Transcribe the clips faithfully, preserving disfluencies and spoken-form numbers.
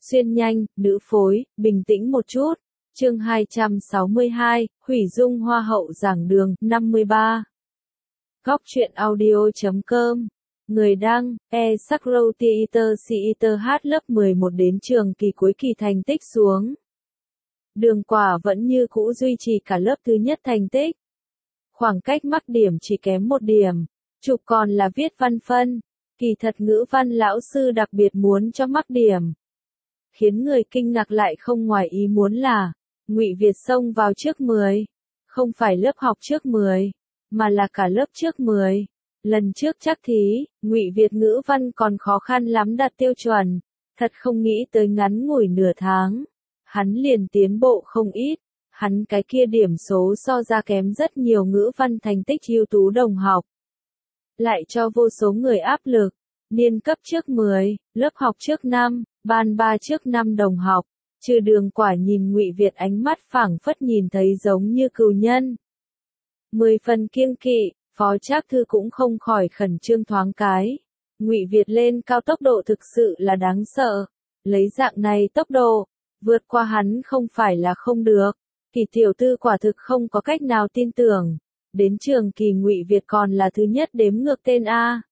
xuyên nhanh, nữ phối, bình tĩnh một chút. Chương hai trăm sáu mươi hai, Hủy Dung Hoa hậu giảng đường, năm mươi ba. Góc truyện audio.com. Người đăng, E Sakro Theater Theater hát lớp mười một đến trường kỳ cuối kỳ thành tích xuống. Đường Quả vẫn như cũ duy trì cả lớp thứ nhất thành tích. Khoảng cách mắc điểm chỉ kém một điểm. Chụp còn là viết văn phân. Kỳ thật ngữ văn lão sư đặc biệt muốn cho mắc điểm. Khiến người kinh ngạc lại không ngoài ý muốn là Ngụy Việt xông vào trước mười. Không phải lớp học trước mười, mà là cả lớp trước mười. Lần trước chắc thí, Ngụy Việt ngữ văn còn khó khăn lắm đạt tiêu chuẩn. Thật không nghĩ tới ngắn ngủi nửa tháng. Hắn liền tiến bộ không ít. Hắn cái kia điểm số so ra kém rất nhiều ngữ văn thành tích ưu tú đồng học. Lại cho vô số người áp lực. Niên cấp trước mười, lớp học trước năm, ban ba trước năm đồng học. Trừ Đường Quả nhìn Ngụy Việt ánh mắt phảng phất nhìn thấy giống như cừu nhân. Mười phần kiêng kỵ, Phó Trác Thư cũng không khỏi khẩn trương thoáng cái. Ngụy Việt lên cao tốc độ thực sự là đáng sợ. Lấy dạng này tốc độ, vượt qua hắn không phải là không được. Kỳ tiểu thư quả thực không có cách nào tin tưởng. Đến trường kỳ Ngụy Việt còn là thứ nhất đếm ngược tên A.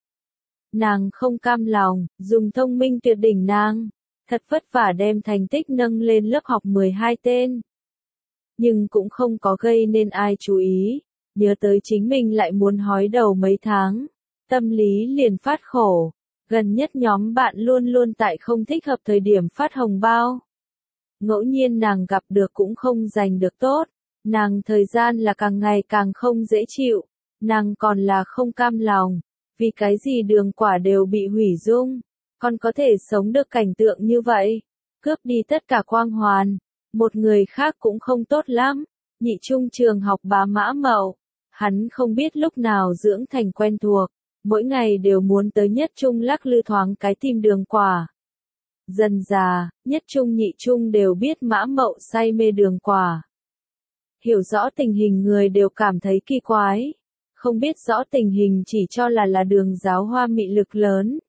Nàng không cam lòng, dùng thông minh tuyệt đỉnh nàng. Thật vất vả đem thành tích nâng lên lớp học mười hai tên. Nhưng cũng không có gây nên ai chú ý. Nhớ tới chính mình lại muốn hói đầu mấy tháng. Tâm lý liền phát khổ. Gần nhất nhóm bạn luôn luôn tại không thích hợp thời điểm phát hồng bao. Ngẫu nhiên nàng gặp được cũng không giành được tốt. Nàng thời gian là càng ngày càng không dễ chịu. Nàng còn là không cam lòng. Vì cái gì Đường Quả đều bị hủy dung. Còn có thể sống được cảnh tượng như vậy. Cướp đi tất cả quang hoàn. Một người khác cũng không tốt lắm. Nhị trung trường học bá Mã Mậu. Hắn không biết lúc nào dưỡng thành quen thuộc. Mỗi ngày đều muốn tới nhất trung lắc lư thoáng cái tim Đường Quả. Dần già, nhất trung nhị trung đều biết Mã Mậu say mê Đường Quả. Hiểu rõ tình hình người đều cảm thấy kỳ quái. Không biết rõ tình hình chỉ cho là là Đường giáo hoa mị lực lớn.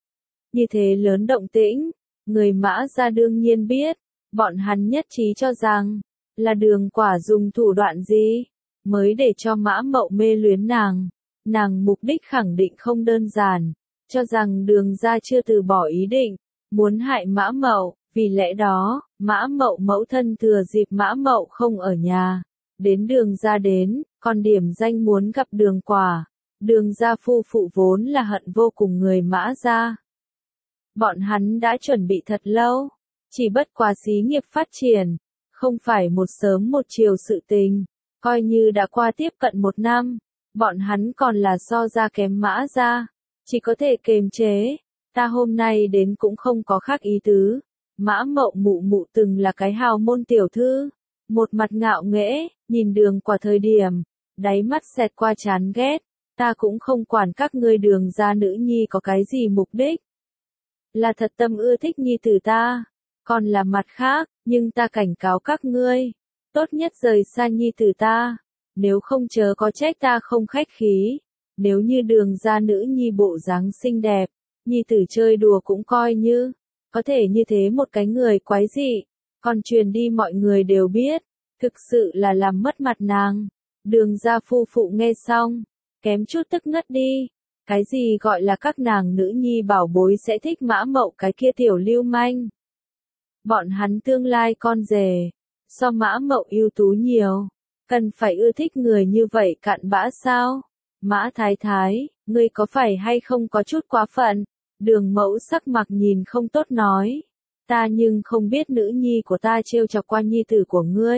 Như thế lớn động tĩnh, người Mã gia đương nhiên biết, bọn hắn nhất trí cho rằng, là Đường Quả dùng thủ đoạn gì, mới để cho Mã Mậu mê luyến nàng. Nàng mục đích khẳng định không đơn giản, cho rằng Đường gia chưa từ bỏ ý định, muốn hại Mã Mậu, vì lẽ đó, Mã Mậu mẫu thân thừa dịp Mã Mậu không ở nhà, đến Đường gia đến, còn điểm danh muốn gặp Đường Quả. Đường gia phu phụ vốn là hận vô cùng người Mã gia. Bọn hắn đã chuẩn bị thật lâu, chỉ bất quá xí nghiệp phát triển, không phải một sớm một chiều sự tình, coi như đã qua tiếp cận một năm, bọn hắn còn là so ra kém Mã gia, chỉ có thể kiềm chế. Ta hôm nay đến cũng không có khác ý tứ. Mã Mậu mụ mụ từng là cái hào môn tiểu thư, một mặt ngạo nghễ, nhìn Đường Quả thời điểm, đáy mắt xẹt qua chán ghét. Ta cũng không quản các ngươi Đường gia nữ nhi có cái gì mục đích. Là thật tâm ưa thích nhi tử ta, còn là mặt khác, nhưng ta cảnh cáo các ngươi, tốt nhất rời xa nhi tử ta, nếu không chớ có trách ta không khách khí. Nếu như Đường gia nữ nhi bộ dáng xinh đẹp, nhi tử chơi đùa cũng coi như, có thể như thế một cái người quái dị, còn truyền đi mọi người đều biết, thực sự là làm mất mặt nàng. Đường gia phu phụ nghe xong, kém chút tức ngất đi. Cái gì gọi là các nàng nữ nhi bảo bối sẽ thích Mã Mậu cái kia tiểu lưu manh. Bọn hắn tương lai con rể, so Mã Mậu ưu tú nhiều, cần phải ưa thích người như vậy cặn bã sao? Mã Thái Thái, ngươi có phải hay không có chút quá phận? Đường Mẫu sắc mặt nhìn không tốt nói. Ta nhưng không biết nữ nhi của ta trêu chọc qua nhi tử của ngươi.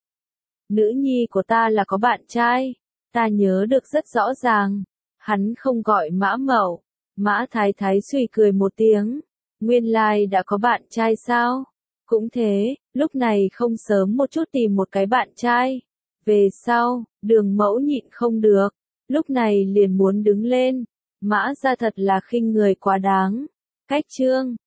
Nữ nhi của ta là có bạn trai, ta nhớ được rất rõ ràng. Hắn không gọi Mã Mậu. Mã Thái Thái suy cười một tiếng. Nguyên lai đã có bạn trai sao? Cũng thế, lúc này không sớm một chút tìm một cái bạn trai. Về sau, Đường Mẫu nhịn không được. Lúc này liền muốn đứng lên. Mã gia thật là khinh người quá đáng. Cách chương,